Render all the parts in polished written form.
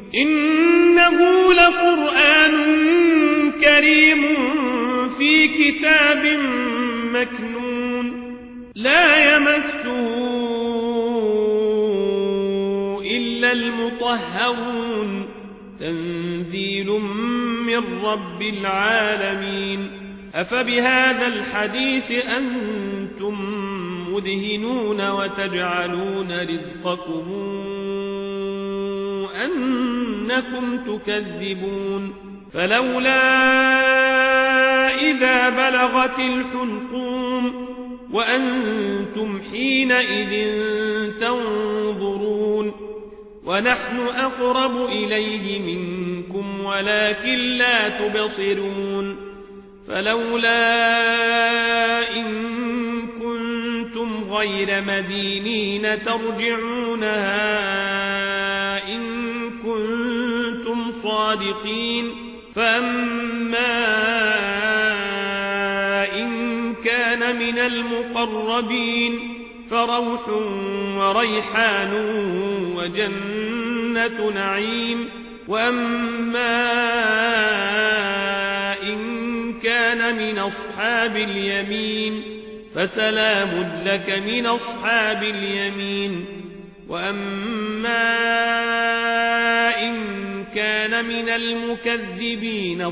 إنه لقرآن كريم في كتاب مكنون لا يمسه إلا المطهرون تنزيل من رب العالمين أفبهذا الحديث أنتم مدهنون وتجعلون رزقكم أنكم تكذبون فلولا إذا بلغت الحلقوم وأنتم حينئذ تنظرون ونحن أقرب إليه منكم ولكن لا تبصرون فلولا إن كنتم غير مدينين ترجعونها إن كنتم صادقين فأما إن كان من المقربين فروح وريحان وجنة نعيم وأما إن كان من أصحاب اليمين فسلام لك من أصحاب اليمين وأما إن كان من المكذبين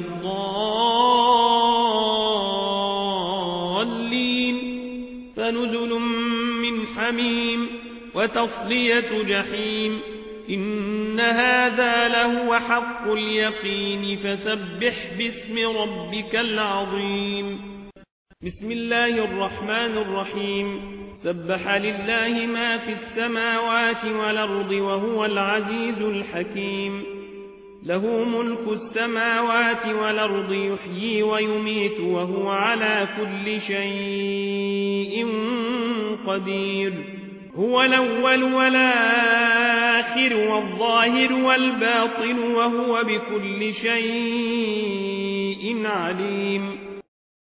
الضالين فنزل من حميم وتصلية جحيم إن هذا لهو حق اليقين فسبح باسم ربك العظيم بسم الله الرحمن الرحيم سبح لله ما في السماوات والأرض وهو العزيز الحكيم له ملك السماوات والأرض يحيي ويميت وهو على كل شيء قدير هو الأول والآخر والظاهر والباطن وهو بكل شيء عليم